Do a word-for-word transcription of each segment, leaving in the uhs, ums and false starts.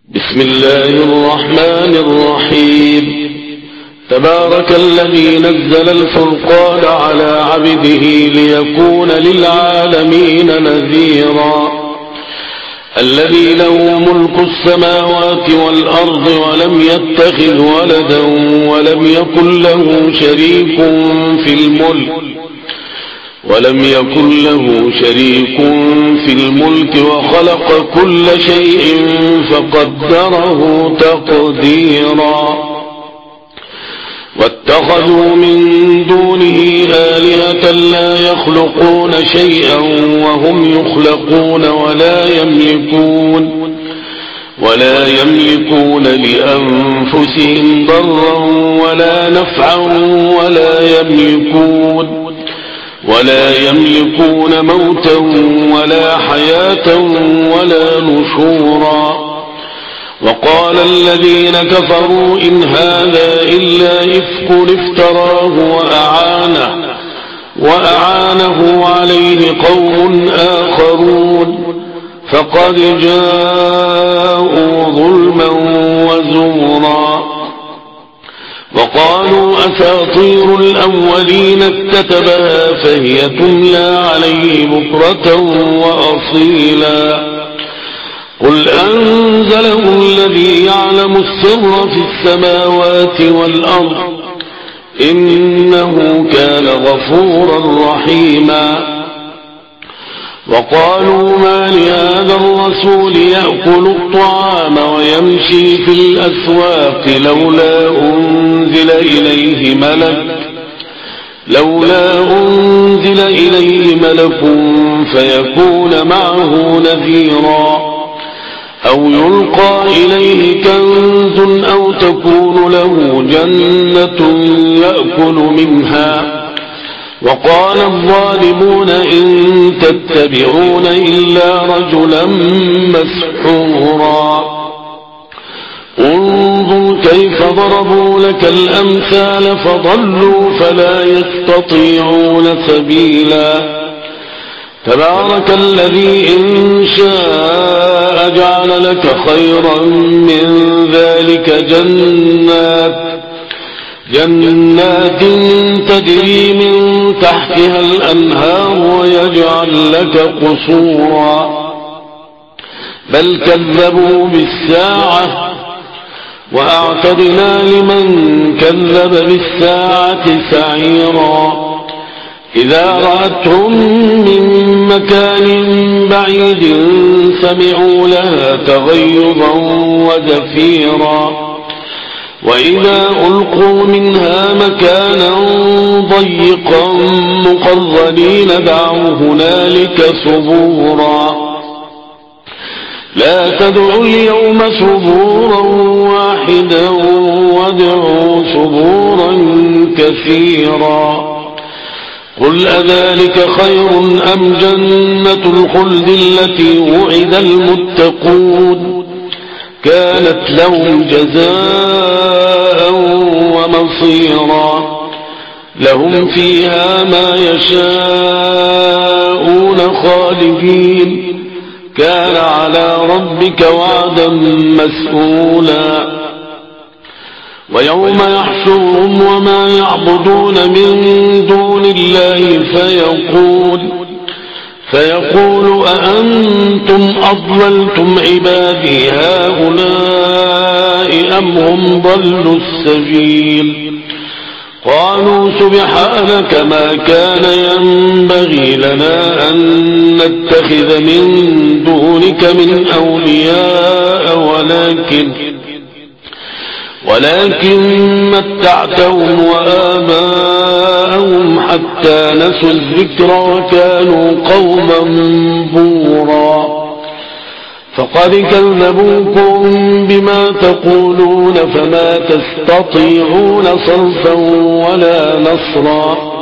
بسم الله الرحمن الرحيم. تبارك الذي نزل الفرقان على عبده ليكون للعالمين نذيرا. الذي له ملك السماوات والأرض ولم يتخذ ولدا ولم يكن له شريك في الملك ولم يكن له شريك في الملك وخلق كل شيء فقدره تقديرا. واتخذوا من دونه آلهة لا يخلقون شيئا وهم يخلقون ولا يملكون ولا يملكون لأنفسهم ضرا ولا نفعا ولا يملكون ولا يملكون موتا ولا حياة ولا نشورا. وقال الذين كفروا إن هذا إلا إفك افتراه وأعانه, وأعانه عليه قوم آخرون فقد جاءوا ظلما وزورا. وقالوا أساطير الأولين اكتتبها فهي تملى عليه بكرة وأصيلا. قل أنزله الذي يعلم السر في السماوات والأرض إنه كان غفورا رحيما. وقالوا ما لهذا الرسول يأكل الطعام ويمشي في الأسواق لولا أنزل إليه ملك لولا أنزل إليه ملك فيكون معه نذيرا أو يلقى إليه كنز أو تكون له جنة يأكل منها. وقال الظالمون إن تتبعون إلا رجلا مسحورا. انظر كيف ضربوا لك الأمثال فضلوا فلا يستطيعون سبيلا. تبارك الذي إن شاء جعل لك خيرا من ذلك جنات جنات تجري من تحتها الأنهار ويجعل لك قصورا. بل كذبوا بالساعة وأعتدنا لمن كذب بالساعة سعيرا. إذا رأتهم من مكان بعيد سمعوا لها تغيظا وزفيرا. وإذا ألقوا منها مكانا ضيقا مقرنين دعوا هنالك ثبورا. لا تدعوا اليوم ثبورا واحدا وادعوا ثبورا كثيرا. قل أذلك خير أم جنة الخلد التي وعد المتقون كانت لهم جزاء ومصيرا. لهم فيها ما يشاءون خالدين كان على ربك وعدا مسئولا. ويوم يحشرهم وما يعبدون من دون الله فيقول فيقول أأنتم أضللتم عبادي هؤلاء أم هم ضلوا السبيل. قالوا سبحانك ما كان ينبغي لنا أن نتخذ من دونك من أولياء ولكن ولكن متعتهم وآباءهم حتى نسوا الذكر وكانوا قوما بورا. فقد كذبوكم بما تقولون فما تستطيعون صرفا ولا نصرا.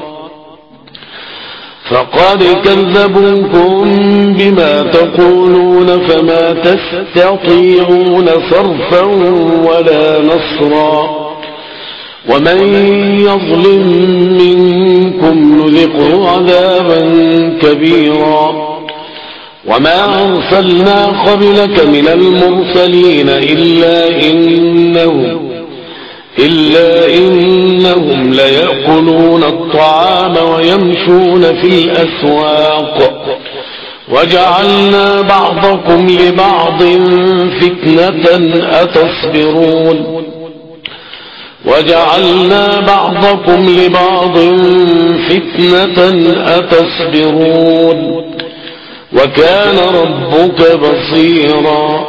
فقد كذبوكم بما تقولون فما تستطيعون صرفا ولا نصرا. ومن يظلم منكم نذقه عذابا كبيرا. وما أرسلنا قبلك من المرسلين إلا إنهم, إلا إنهم ليأكلون الطعام ويمشون في الأسواق وجعلنا بعضكم لبعض فتنة أتصبرون وجعلنا بعضكم لبعض فتنة أتصبرون وكان ربك بصيرا.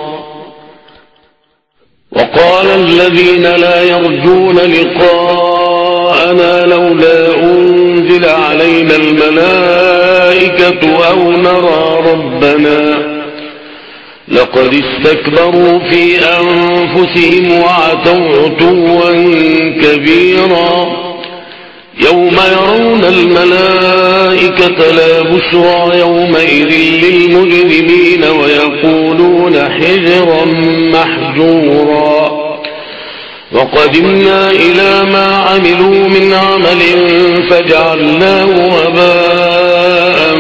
وقال الذين لا يرجون لقاءنا لولا أنزل علينا الملائكة أو نرى ربنا لقد استكبروا في أنفسهم وعتوا عتوا كبيرا يوم يرون الملائكة لا بشرى يومئذ للمجرمين ويقولون حجرا محجورا وقدمنا إلى ما عملوا من عمل فجعلناه هباء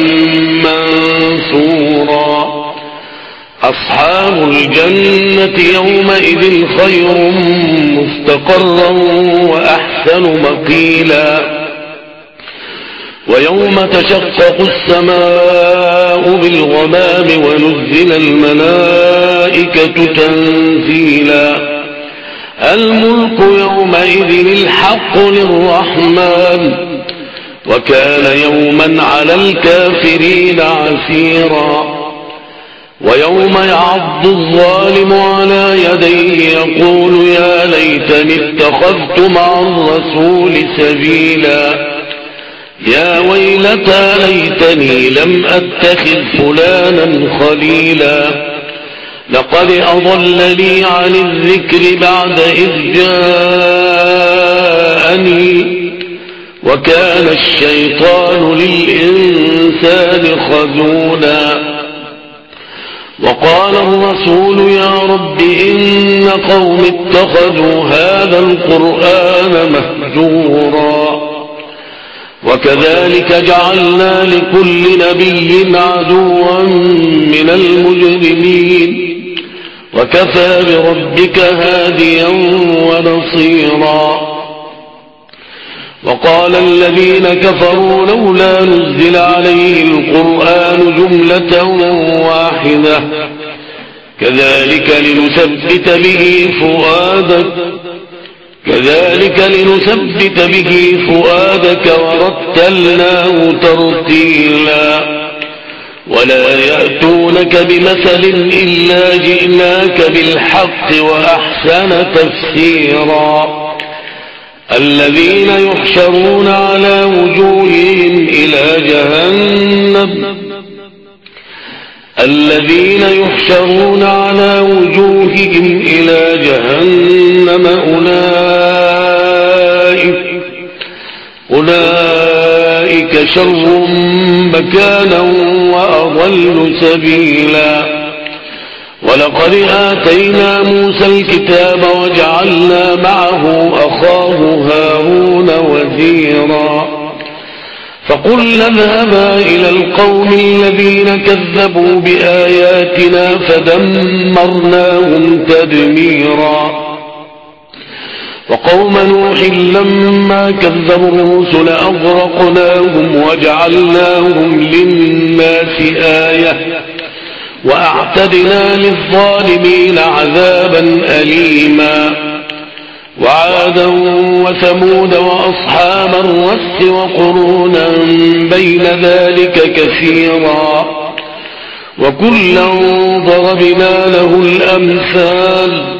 منثورا أصحاب الجنة يومئذ خير مستقرا وأحسن مقيلا ويوم تشقق السماء بالغمام ونزل الملائكة تنزيلا الملك يومئذ الحق للرحمن وكان يوما على الكافرين عسيرا ويوم يعض الظالم على يديه يقول يا ليتني اتخذت مع الرسول سبيلا يا ويلتى ليتني لم أتخذ فلانا خليلا لقد أضلني عن الذكر بعد إذ جاءني وكان الشيطان للإنسان خذولا وقال الرسول يا رب إن قوم اتخذوا هذا القرآن مهجورا وكذلك جعلنا لكل نبي عدوا من المجرمين وكفى بربك هاديا ونصيرا وقال الذين كفروا لولا نزل عليه القرآن جملة واحدة كذلك لنثبت به فؤادك كذلك لنثبت به فؤادك ورتلناه ترتيلا ولا يأتونك بمثل إلا جئناك بالحق وأحسن تفسيرا الذين يحشرون على وجوههم إلى جهنم الذين يحشرون على وجوههم إلى جهنم أولئك أولئك شر مكانا وأضل سبيلا ولقد آتينا موسى الكتاب وجعلنا معه أخاه هارون وزيرا فقلنا اذهبا إلى القوم الذين كذبوا بآياتنا فدمرناهم تدميرا وقوم نوح لما كذبوا الرسل أغرقناهم وجعلناهم للناس آية وأعتدنا للظالمين عذابا أليما وعادا وثمود وأصحاب الرس وقرونا بين ذلك كثيرا وكلا ضربنا له الأمثال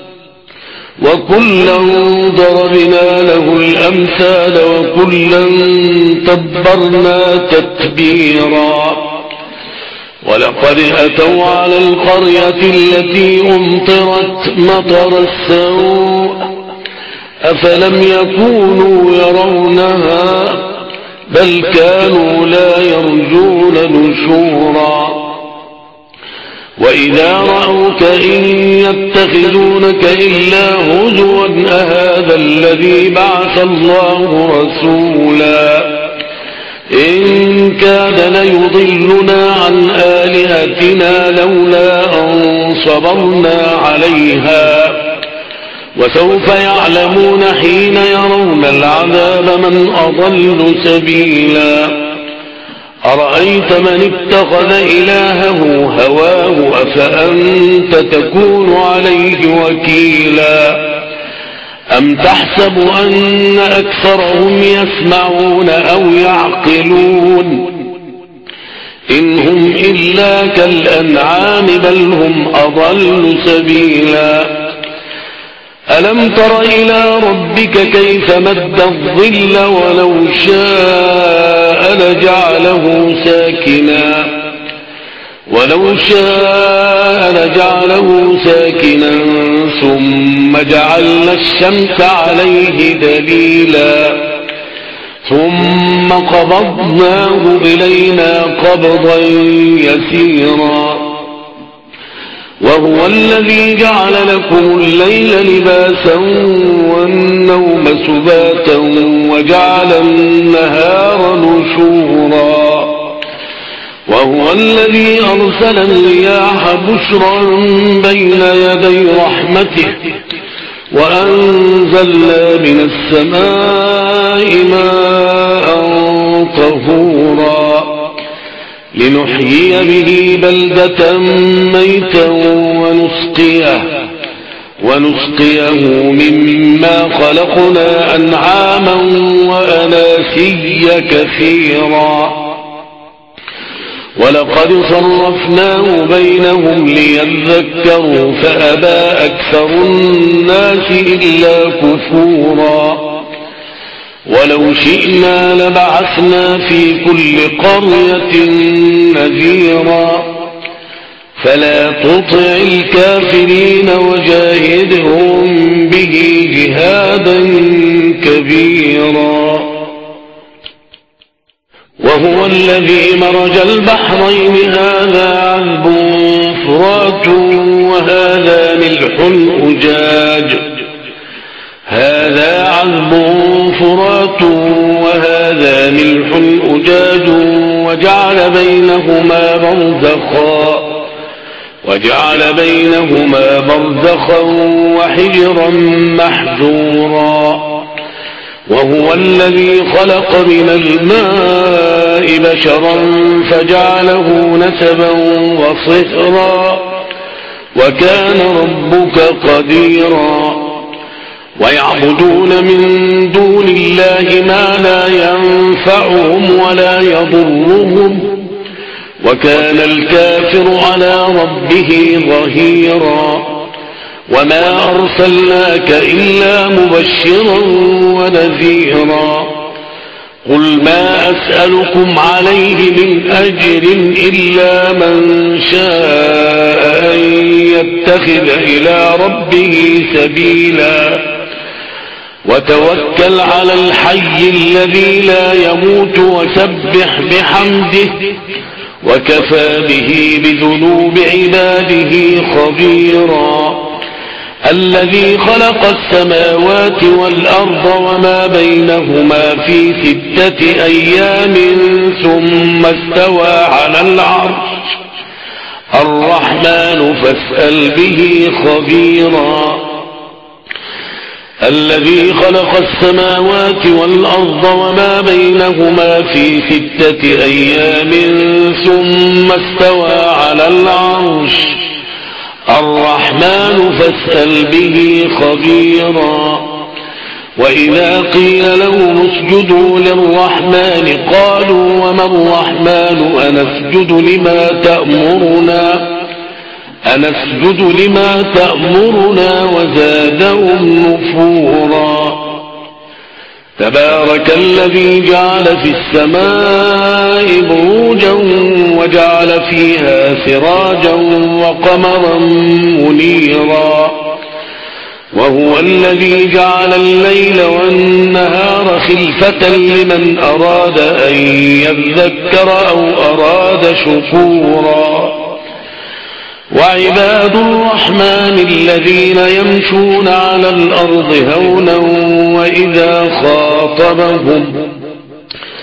وكلا ضربنا له الأمثال وكلا تبرنا تتبيرا ولقد أتوا على القرية التي أمطرت مطر السوء أفلم يكونوا يرونها بل كانوا لا يرجون نشورا وإذا رأوك إن يتخذونك إلا هزوا أهذا الذي بعث الله رسولا إن كاد ليضلنا عن آلهتنا لولا أن صبرنا عليها وسوف يعلمون حين يرون العذاب من أضل سبيلا أرأيت من اتخذ إلهه هواه أفأنت تكون عليه وكيلا أم تحسب أن أكثرهم يسمعون أو يعقلون إن هم إلا كالأنعام بل هم أضل سبيلا ألم تر إلى ربك كيف مد الظل ولو شاء لجعله ساكنا ولو شاء لجعله ساكنا ثم جعلنا الشمس عليه دليلا ثم قبضناه إلينا قبضا يسيرا وهو الذي جعل لكم الليل لباسا والنوم سباتا وجعل النهار نشورا وهو الذي أرسل الرياح بشرا بين يدي رحمته وأنزلنا من السماء ماء طهورا لنحيي به بلدة ميتا ونسقيه, ونسقيه مما خلقنا أنعاما وأناسيا كثيرا ولقد صرفناه بينهم ليذكروا فأبى أكثر الناس إلا كفورا ولو شئنا لبعثنا في كل قرية نذيرا فلا تطع الكافرين وجاهدهم به جهادا كبيرا وهو الذي مرج البحرين هذا عذب فرات وهذا ملح أجاج هذا عذب فرات وهذا ملح أجاج وجعل بينهما برزخا وجعل بينهما برزخا وحجرا محجورا وهو الذي خلق من الماء بشرا فجعله نسبا وصهرا وكان ربك قديرا ويعبدون من دون الله ما لا ينفعهم ولا يضرهم وكان الكافر على ربه ظهيرا وما أرسلناك إلا مبشرا ونذيرا قل ما أسألكم عليه من أجر إلا من شاء أن يتخذ إلى ربه سبيلا وتوكل على الحي الذي لا يموت وسبح بحمده وكفى به بذنوب عباده خبيرا الذي خلق السماوات والأرض وما بينهما في ستة أيام ثم استوى على العرش الرحمن فاسأل به خبيرا الذي خلق السماوات والأرض وما بينهما في ستة أيام ثم استوى على العرش الرحمن فاسأل به خبيرا وإذا قيل لهم اسجدوا للرحمن قالوا وما الرحمن أنسجد لما تأمرنا أنسجد لما تأمرنا وزادهم نفورا تبارك الذي جعل في السماء بروجا وجعل فيها سراجا وقمرا منيرا وهو الذي جعل الليل والنهار خلفة لمن أراد أن يذكر أو أراد شكورا وعباد الرحمن الذين يمشون على الأرض هونا وإذا خاطبهم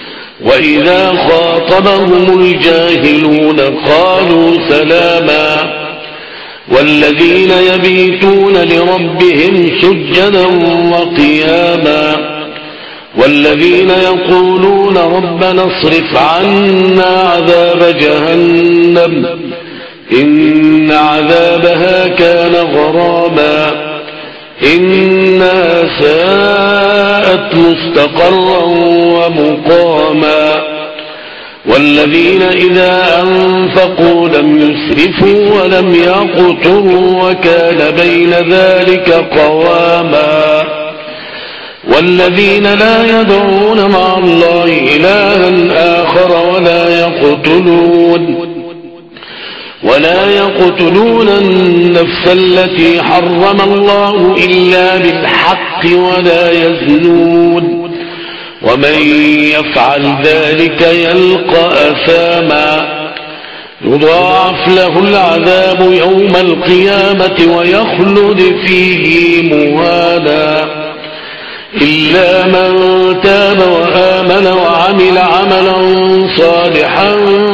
وإذا خاطبهم الجاهلون قالوا سلاما والذين يبيتون لربهم سجدا وقياما والذين يقولون ربنا اصرف عنا عذاب جهنم إن عذابها كان غراما إنها ساءت مستقرا ومقاما والذين إذا أنفقوا لم يسرفوا ولم يقتروا وكان بين ذلك قواما والذين لا يدعون مع الله إلها آخر ولا يقتلون ولا يقتلون النفس التي حرم الله إلا بالحق ولا يزنون ومن يفعل ذلك يلقى أثاما يضاعف له العذاب يوم القيامة ويخلد فيه مهانا إلا من تاب وآمن وعمل عملا صالحا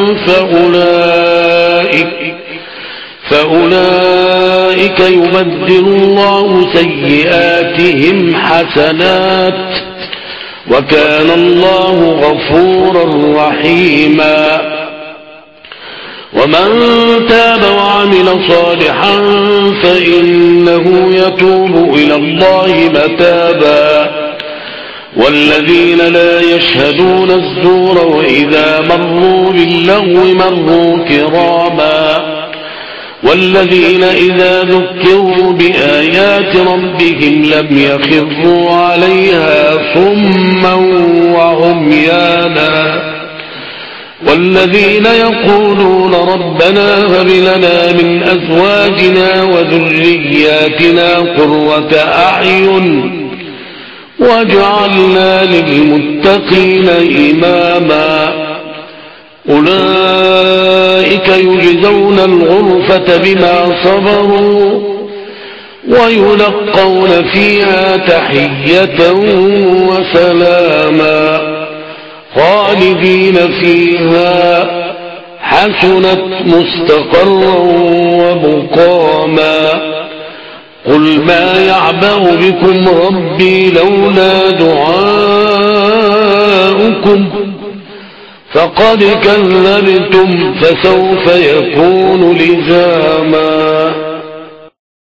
فأولئك فأولئك يبدل الله سيئاتهم حسنات وكان الله غفورا رحيما ومن تاب وعمل صالحا فإنه يتوب إلى الله متابا والذين لا يشهدون الزور وإذا مروا باللغو مروا كراما والذين إذا ذكروا بآيات ربهم لم يخروا عليها صما وعميانا والذين يقولون ربنا هب لنا من أزواجنا وذرياتنا قرة أعين واجعلنا للمتقين إماما أولئك يجزون الغرفة بما صبروا ويلقون فيها تحية وسلاما خالدين فيها حسنت مستقرا ومقاما قل ما يعبأ بكم ربي لولا دعاؤكم فقد كذبتم فسوف يكون لزاما